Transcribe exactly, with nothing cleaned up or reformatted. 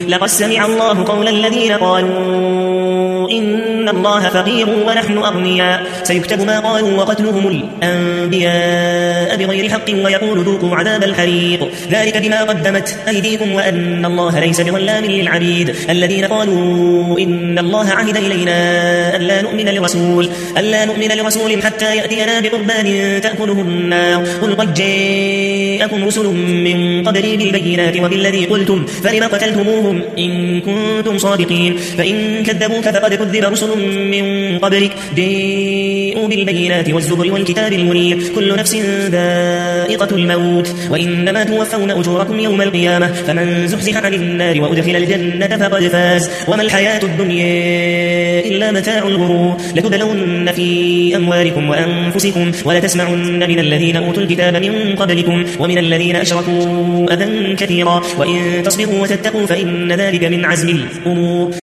لقد سمع الله قول الذين قالوا إن الله فقير ونحن أغنياء سيكتب ما قالوا وقتلهم الأنبياء بغير حق ويقول ذوقوا عذاب الحريق ذلك بما قدمت أيديكم وأن الله ليس بظلام للعبيد الذين قالوا إن الله عهد إلينا ألا نؤمن لرسول ألا نؤمن لرسول حتى يأتينا بقربان تأكله النار قل قد جاءكم رسل من قبلي بالبينات وبالذي قلتم فلم قتلتموهم إن كنتم صادقين فإن كذبوك فقد كذب رسل من قبلك جاءوا بالبينات والزبر والكتاب المنير كل نفس ذائقة الموت وإنما توفون أجوركم يوم القيامة فمن زحزح عن النار وأدخل الجنة فقد فاز وما الحياة الدنيا إلا متاع الغرور لتبلون في أموالكم وأنفسكم ولتسمعن من الذين أوتوا الكتاب من قبلكم ومن الذين أشركوا أذى كثيرا وإن تصبروا وتتقوا فإن ذلك من عزم الأمور